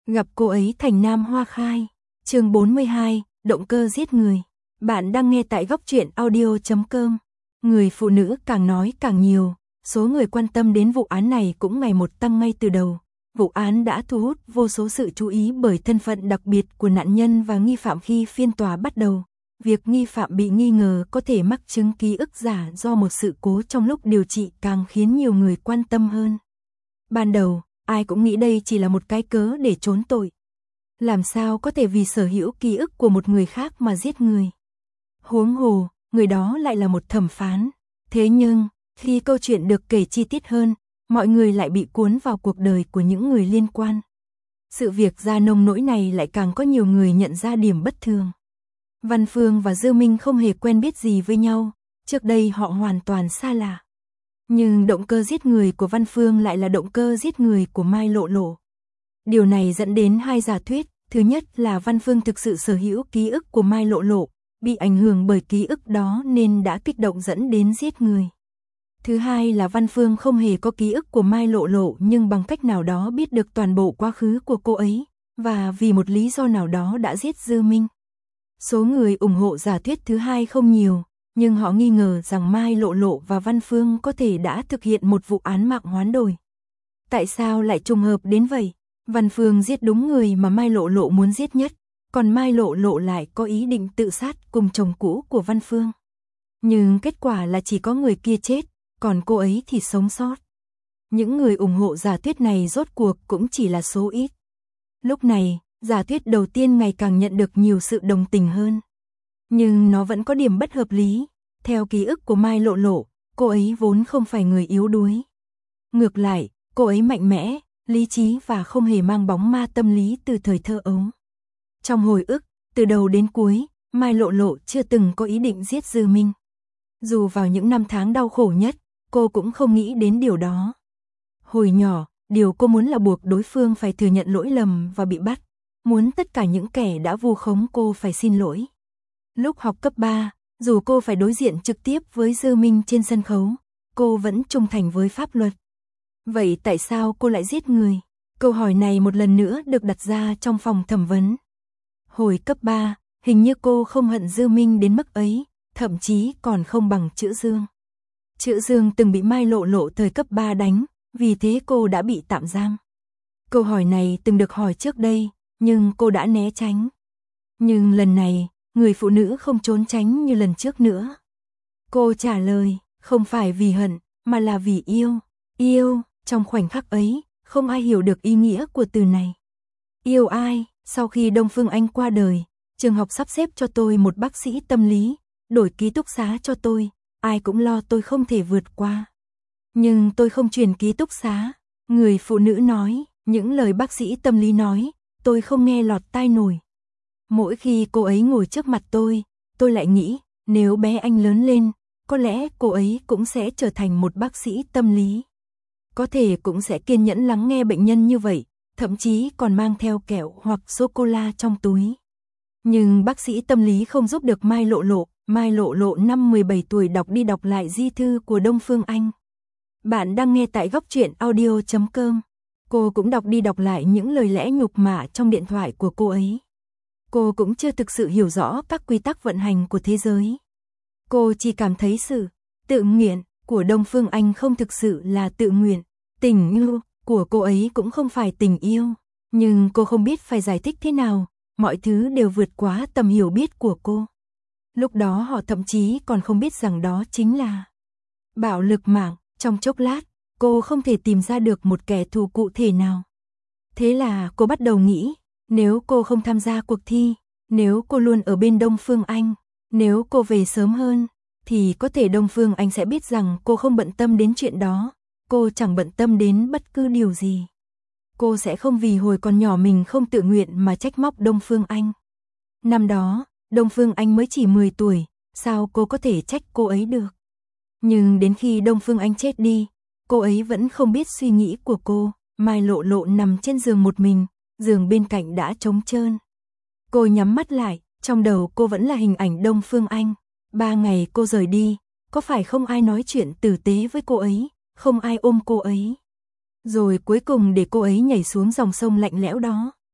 Gặp cô ấy thành nam hoa khai. Chương 42, động cơ giết người. Bạn đang nghe tại góc truyện audio.com. Người phụ nữ càng nói càng nhiều, số người quan tâm đến vụ án này cũng ngày một tăng ngay từ đầu. Vụ án đã thu hút vô số sự chú ý bởi thân phận đặc biệt của nạn nhân và nghi phạm khi phiên tòa bắt đầu. Việc nghi phạm bị nghi ngờ có thể mắc chứng ký ức giả do một sự cố trong lúc điều trị càng khiến nhiều người quan tâm hơn. Ban đầu, ai cũng nghĩ đây chỉ là một cái cớ để trốn tội. Làm sao có thể vì sở hữu ký ức của một người khác mà giết người? Huống hồ, người đó lại là một thẩm phán. Thế nhưng, khi câu chuyện được kể chi tiết hơn, mọi người lại bị cuốn vào cuộc đời của những người liên quan. Sự việc ra nông nỗi này lại càng có nhiều người nhận ra điểm bất thường. Văn Phương và Dư Minh không hề quen biết gì với nhau, trước đây họ hoàn toàn xa lạ. Nhưng động cơ giết người của Văn Phương lại là động cơ giết người của Mai Lộ Lộ. Điều này dẫn đến hai giả thuyết, thứ nhất là Văn Phương thực sự sở hữu ký ức của Mai Lộ Lộ, bị ảnh hưởng bởi ký ức đó nên đã kích động dẫn đến giết người. Thứ hai là Văn Phương không hề có ký ức của Mai Lộ Lộ nhưng bằng cách nào đó biết được toàn bộ quá khứ của cô ấy, và vì một lý do nào đó đã giết Dư Minh. Số người ủng hộ giả thuyết thứ hai không nhiều, nhưng họ nghi ngờ rằng Mai Lộ Lộ và Văn Phương có thể đã thực hiện một vụ án mạng hoán đổi. Tại sao lại trùng hợp đến vậy? Văn Phương giết đúng người mà Mai Lộ Lộ muốn giết nhất, còn Mai Lộ Lộ lại có ý định tự sát cùng chồng cũ của Văn Phương. Nhưng kết quả là chỉ có người kia chết, còn cô ấy thì sống sót. Những người ủng hộ giả thuyết này rốt cuộc cũng chỉ là số ít. Lúc này, giả thuyết đầu tiên ngày càng nhận được nhiều sự đồng tình hơn. Nhưng nó vẫn có điểm bất hợp lý. Theo ký ức của Mai Lộ Lộ, cô ấy vốn không phải người yếu đuối. Ngược lại, cô ấy mạnh mẽ, lý trí và không hề mang bóng ma tâm lý từ thời thơ ấu. Trong hồi ức, từ đầu đến cuối, Mai Lộ Lộ chưa từng có ý định giết Dư Minh. Dù vào những năm tháng đau khổ nhất, cô cũng không nghĩ đến điều đó. Hồi nhỏ, điều cô muốn là buộc đối phương phải thừa nhận lỗi lầm và bị bắt. Muốn tất cả những kẻ đã vu khống cô phải xin lỗi. Lúc học cấp 3, dù cô phải đối diện trực tiếp với Dư Minh trên sân khấu, cô vẫn trung thành với pháp luật. Vậy tại sao cô lại giết người? Câu hỏi này một lần nữa được đặt ra trong phòng thẩm vấn. Hồi cấp 3, hình như cô không hận Dư Minh đến mức ấy, thậm chí còn không bằng Chữ Dương. Chữ Dương từng bị Mai Lộ Lộ thời cấp 3 đánh, vì thế cô đã bị tạm giam. Câu hỏi này từng được hỏi trước đây, nhưng cô đã né tránh. Nhưng lần này, người phụ nữ không trốn tránh như lần trước nữa. Cô trả lời, không phải vì hận, mà là vì yêu. Yêu, trong khoảnh khắc ấy, không ai hiểu được ý nghĩa của từ này. Yêu ai? Sau khi Đông Phương Anh qua đời, trường học sắp xếp cho tôi một bác sĩ tâm lý, đổi ký túc xá cho tôi, ai cũng lo tôi không thể vượt qua. Nhưng tôi không chuyển ký túc xá. Người phụ nữ nói, những lời bác sĩ tâm lý nói, tôi không nghe lọt tai nổi. Mỗi khi cô ấy ngồi trước mặt tôi lại nghĩ, nếu bé Anh lớn lên, có lẽ cô ấy cũng sẽ trở thành một bác sĩ tâm lý. Có thể cũng sẽ kiên nhẫn lắng nghe bệnh nhân như vậy, thậm chí còn mang theo kẹo hoặc sô-cô-la trong túi. Nhưng bác sĩ tâm lý không giúp được Mai Lộ Lộ. Mai Lộ Lộ năm 17 tuổi đọc đi đọc lại di thư của Đông Phương Anh. Bạn đang nghe tại góc truyện audio.com. Cô cũng đọc đi đọc lại những lời lẽ nhục mạ trong điện thoại của cô ấy. Cô cũng chưa thực sự hiểu rõ các quy tắc vận hành của thế giới. Cô chỉ cảm thấy sự tự nguyện của Đông Phương Anh không thực sự là tự nguyện. Tình yêu của cô ấy cũng không phải tình yêu. Nhưng cô không biết phải giải thích thế nào, mọi thứ đều vượt quá tầm hiểu biết của cô. Lúc đó họ thậm chí còn không biết rằng đó chính là bạo lực mạng. Trong chốc lát, cô không thể tìm ra được một kẻ thù cụ thể nào. Thế là cô bắt đầu nghĩ, nếu cô không tham gia cuộc thi, nếu cô luôn ở bên Đông Phương Anh, nếu cô về sớm hơn, thì có thể Đông Phương Anh sẽ biết rằng cô không bận tâm đến chuyện đó, cô chẳng bận tâm đến bất cứ điều gì. Cô sẽ không vì hồi còn nhỏ mình không tự nguyện mà trách móc Đông Phương Anh. Năm đó, Đông Phương Anh mới chỉ 10 tuổi, sao cô có thể trách cô ấy được? Nhưng đến khi Đông Phương Anh chết đi, cô ấy vẫn không biết suy nghĩ của cô. Mai Lộ Lộ nằm trên giường một mình, giường bên cạnh đã trống trơn. Cô nhắm mắt lại, trong đầu cô vẫn là hình ảnh Đông Phương Anh. 3 ngày cô rời đi, có phải không ai nói chuyện tử tế với cô ấy, không ai ôm cô ấy. Rồi cuối cùng để cô ấy nhảy xuống dòng sông lạnh lẽo đó.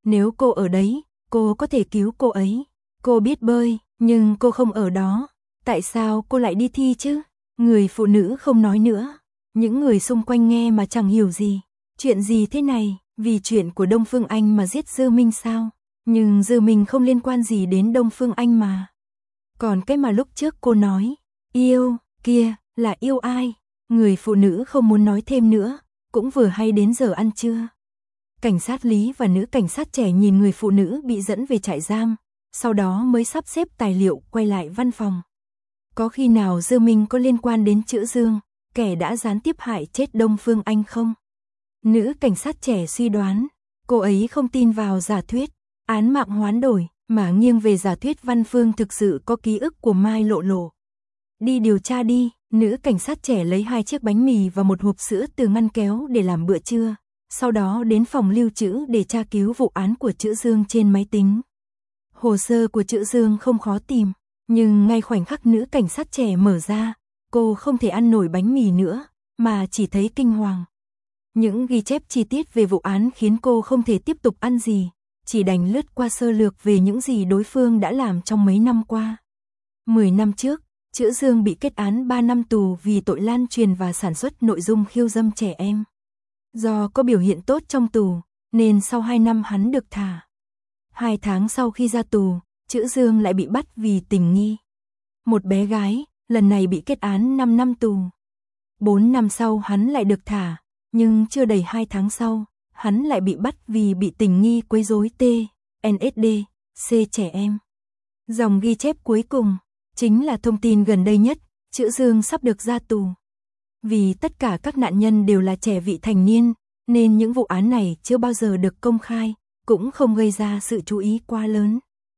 Nếu cô ở đấy, cô có thể cứu cô ấy. Cô biết bơi, nhưng cô không ở đó. Tại sao cô lại đi thi chứ? Người phụ nữ không nói nữa. Những người xung quanh nghe mà chẳng hiểu gì. Chuyện gì thế này? Vì chuyện của Đông Phương Anh mà giết Dư Minh sao? Nhưng Dư Minh không liên quan gì đến Đông Phương Anh mà. Còn cái mà lúc trước cô nói, yêu, kia, là yêu ai? Người phụ nữ không muốn nói thêm nữa, cũng vừa hay đến giờ ăn trưa. Cảnh sát Lý và nữ cảnh sát trẻ nhìn người phụ nữ bị dẫn về trại giam, sau đó mới sắp xếp tài liệu quay lại văn phòng. Có khi nào Dư Minh có liên quan đến Chữ Dương, kẻ đã gián tiếp hại chết Đông Phương Anh không? Nữ cảnh sát trẻ suy đoán, cô ấy không tin vào giả thuyết, án mạng hoán đổi, mà nghiêng về giả thuyết Văn Phương thực sự có ký ức của Mai Lộ Lộ. Đi điều tra đi, nữ cảnh sát trẻ lấy 2 chiếc bánh mì và một hộp sữa từ ngăn kéo để làm bữa trưa, sau đó đến phòng lưu trữ để tra cứu vụ án của Chữ Dương trên máy tính. Hồ sơ của Chữ Dương không khó tìm, nhưng ngay khoảnh khắc nữ cảnh sát trẻ mở ra, cô không thể ăn nổi bánh mì nữa, mà chỉ thấy kinh hoàng. Những ghi chép chi tiết về vụ án khiến cô không thể tiếp tục ăn gì, chỉ đành lướt qua sơ lược về những gì đối phương đã làm trong mấy năm qua. 10 năm trước, Chữ Dương bị kết án 3 năm tù vì tội lan truyền và sản xuất nội dung khiêu dâm trẻ em. Do có biểu hiện tốt trong tù, nên sau 2 năm hắn được thả. 2 tháng sau khi ra tù, Chữ Dương lại bị bắt vì tình nghi. Một bé gái, lần này bị kết án 5 năm tù. 4 năm sau hắn lại được thả, nhưng chưa đầy 2 tháng sau, hắn lại bị bắt vì bị tình nghi quấy rối TNSD, C trẻ em. Dòng ghi chép cuối cùng, chính là thông tin gần đây nhất, Chữ Dương sắp được ra tù. Vì tất cả các nạn nhân đều là trẻ vị thành niên, nên những vụ án này chưa bao giờ được công khai, cũng không gây ra sự chú ý quá lớn.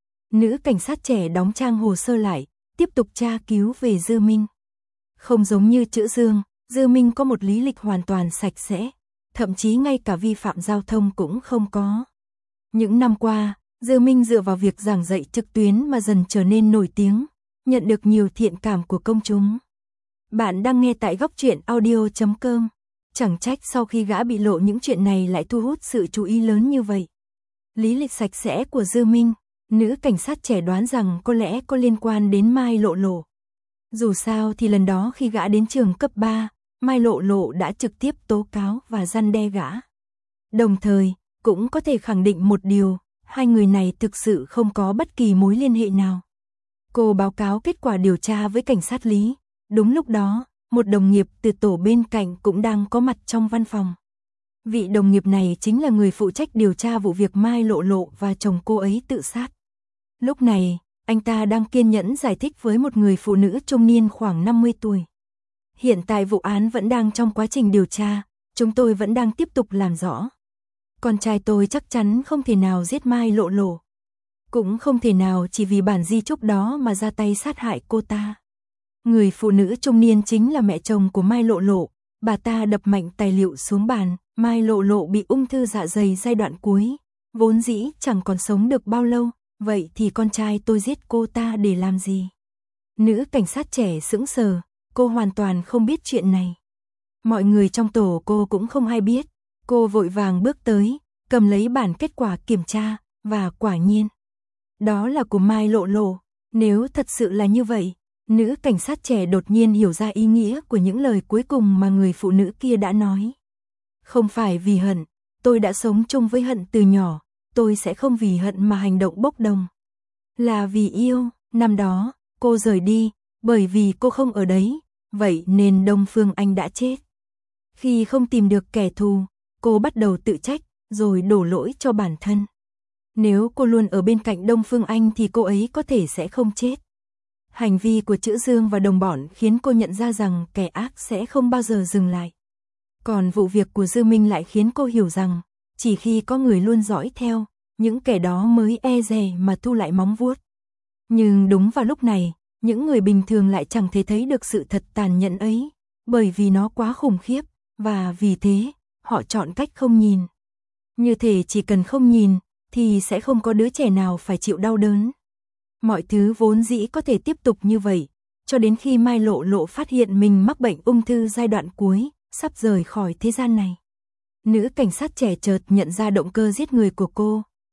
Nữ cảnh sát trẻ đóng trang hồ sơ lại, tiếp tục tra cứu về Dư Minh. Không giống như Chữ Dương, Dư Minh có một lý lịch hoàn toàn sạch sẽ, thậm chí ngay cả vi phạm giao thông cũng không có. Những năm qua, Dư Minh dựa vào việc giảng dạy trực tuyến mà dần trở nên nổi tiếng, nhận được nhiều thiện cảm của công chúng. Bạn đang nghe tại góc truyện audio.com. Chẳng trách sau khi gã bị lộ những chuyện này lại thu hút sự chú ý lớn như vậy. Lý lịch sạch sẽ của Dư Minh, nữ cảnh sát trẻ đoán rằng có lẽ có liên quan đến Mai Lộ Lộ. Dù sao thì lần đó khi gã đến trường cấp 3, Mai Lộ Lộ đã trực tiếp tố cáo và răn đe gã. Đồng thời, cũng có thể khẳng định một điều, hai người này thực sự không có bất kỳ mối liên hệ nào. Cô báo cáo kết quả điều tra với cảnh sát Lý. Đúng lúc đó, một đồng nghiệp từ tổ bên cạnh cũng đang có mặt trong văn phòng. Vị đồng nghiệp này chính là người phụ trách điều tra vụ việc Mai Lộ Lộ và chồng cô ấy tự sát. Lúc này, anh ta đang kiên nhẫn giải thích với một người phụ nữ trung niên khoảng 50 tuổi. Hiện tại vụ án vẫn đang trong quá trình điều tra, chúng tôi vẫn đang tiếp tục làm rõ. Con trai tôi chắc chắn không thể nào giết Mai Lộ Lộ. Cũng không thể nào chỉ vì bản di chúc đó mà ra tay sát hại cô ta. Người phụ nữ trung niên chính là mẹ chồng của Mai Lộ Lộ, bà ta đập mạnh tài liệu xuống bàn, Mai Lộ Lộ bị ung thư dạ dày giai đoạn cuối, vốn dĩ chẳng còn sống được bao lâu, vậy thì con trai tôi giết cô ta để làm gì? Nữ cảnh sát trẻ sững sờ, cô hoàn toàn không biết chuyện này. Mọi người trong tổ cô cũng không hay biết, cô vội vàng bước tới, cầm lấy bản kết quả kiểm tra, và quả nhiên. Đó là của Mai Lộ Lộ, nếu thật sự là như vậy. Nữ cảnh sát trẻ đột nhiên hiểu ra ý nghĩa của những lời cuối cùng mà người phụ nữ kia đã nói. Không phải vì hận, tôi đã sống chung với hận từ nhỏ, tôi sẽ không vì hận mà hành động bốc đồng. Là vì yêu, năm đó, cô rời đi, bởi vì cô không ở đấy, vậy nên Đông Phương Anh đã chết. Khi không tìm được kẻ thù, cô bắt đầu tự trách, rồi đổ lỗi cho bản thân. Nếu cô luôn ở bên cạnh Đông Phương Anh thì cô ấy có thể sẽ không chết. Hành vi của Chữ Dương và đồng bọn khiến cô nhận ra rằng kẻ ác sẽ không bao giờ dừng lại. Còn vụ việc của Dư Minh lại khiến cô hiểu rằng, chỉ khi có người luôn dõi theo, những kẻ đó mới e dè mà thu lại móng vuốt. Nhưng đúng vào lúc này, những người bình thường lại chẳng thể thấy được sự thật tàn nhẫn ấy, bởi vì nó quá khủng khiếp, và vì thế, họ chọn cách không nhìn. Như thể chỉ cần không nhìn, thì sẽ không có đứa trẻ nào phải chịu đau đớn. Mọi thứ vốn dĩ có thể tiếp tục như vậy, cho đến khi Mai Lộ Lộ phát hiện mình mắc bệnh ung thư giai đoạn cuối, sắp rời khỏi thế gian này. Nữ cảnh sát trẻ chợt nhận ra động cơ giết người của cô,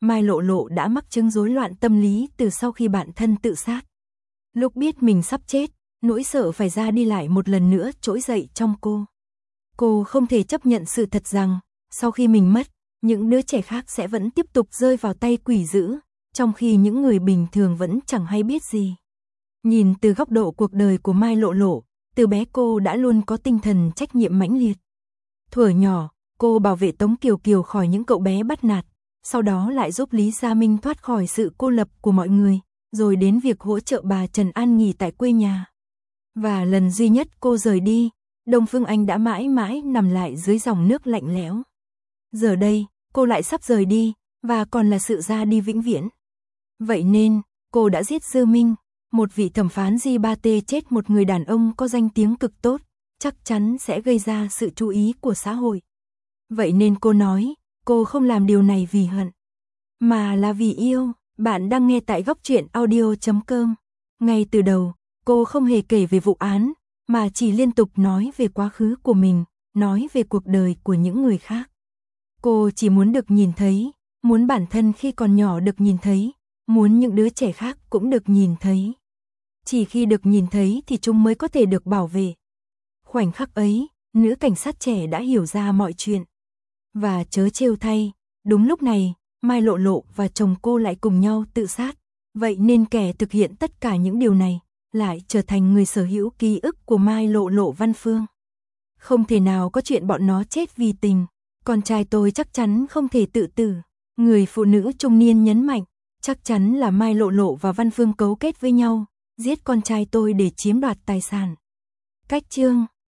Mai Lộ Lộ đã mắc chứng rối loạn tâm lý từ sau khi bạn thân tự sát. Lúc biết mình sắp chết, nỗi sợ phải ra đi lại một lần nữa trỗi dậy trong cô. Cô không thể chấp nhận sự thật rằng, sau khi mình mất, những đứa trẻ khác sẽ vẫn tiếp tục rơi vào tay quỷ dữ, trong khi những người bình thường vẫn chẳng hay biết gì. Nhìn từ góc độ cuộc đời của Mai Lộ Lộ, từ bé cô đã luôn có tinh thần trách nhiệm mãnh liệt. Thuở nhỏ, cô bảo vệ Tống Kiều Kiều khỏi những cậu bé bắt nạt, sau đó lại giúp Lý Gia Minh thoát khỏi sự cô lập của mọi người, rồi đến việc hỗ trợ bà Trần An nghỉ tại quê nhà. Và lần duy nhất cô rời đi, Đông Phương Anh đã mãi mãi nằm lại dưới dòng nước lạnh lẽo. Giờ đây, cô lại sắp rời đi, và còn là sự ra đi vĩnh viễn. Vậy nên, cô đã giết Dư Minh, một vị thẩm phán G3T chết một người đàn ông có danh tiếng cực tốt, chắc chắn sẽ gây ra sự chú ý của xã hội. Vậy nên cô nói, cô không làm điều này vì hận, mà là vì yêu. Bạn đang nghe tại Góc Truyện Audio.com. Ngay từ đầu, cô không hề kể về vụ án, mà chỉ liên tục nói về quá khứ của mình, nói về cuộc đời của những người khác. Cô chỉ muốn được nhìn thấy, muốn bản thân khi còn nhỏ được nhìn thấy, muốn những đứa trẻ khác cũng được nhìn thấy. Chỉ khi được nhìn thấy thì chúng mới có thể được bảo vệ. Khoảnh khắc ấy, nữ cảnh sát trẻ đã hiểu ra mọi chuyện. Và chớ trêu thay, đúng lúc này, Mai Lộ Lộ và chồng cô lại cùng nhau tự sát. Vậy nên kẻ thực hiện tất cả những điều này, lại trở thành người sở hữu ký ức của Mai Lộ Lộ Văn Phương. Không thể nào có chuyện bọn nó chết vì tình. Con trai tôi chắc chắn không thể tự tử. Người phụ nữ trung niên nhấn mạnh, chắc chắn là Mai Lộ Lộ và Văn Phương cấu kết với nhau, giết con trai tôi để chiếm đoạt tài sản. Cách chương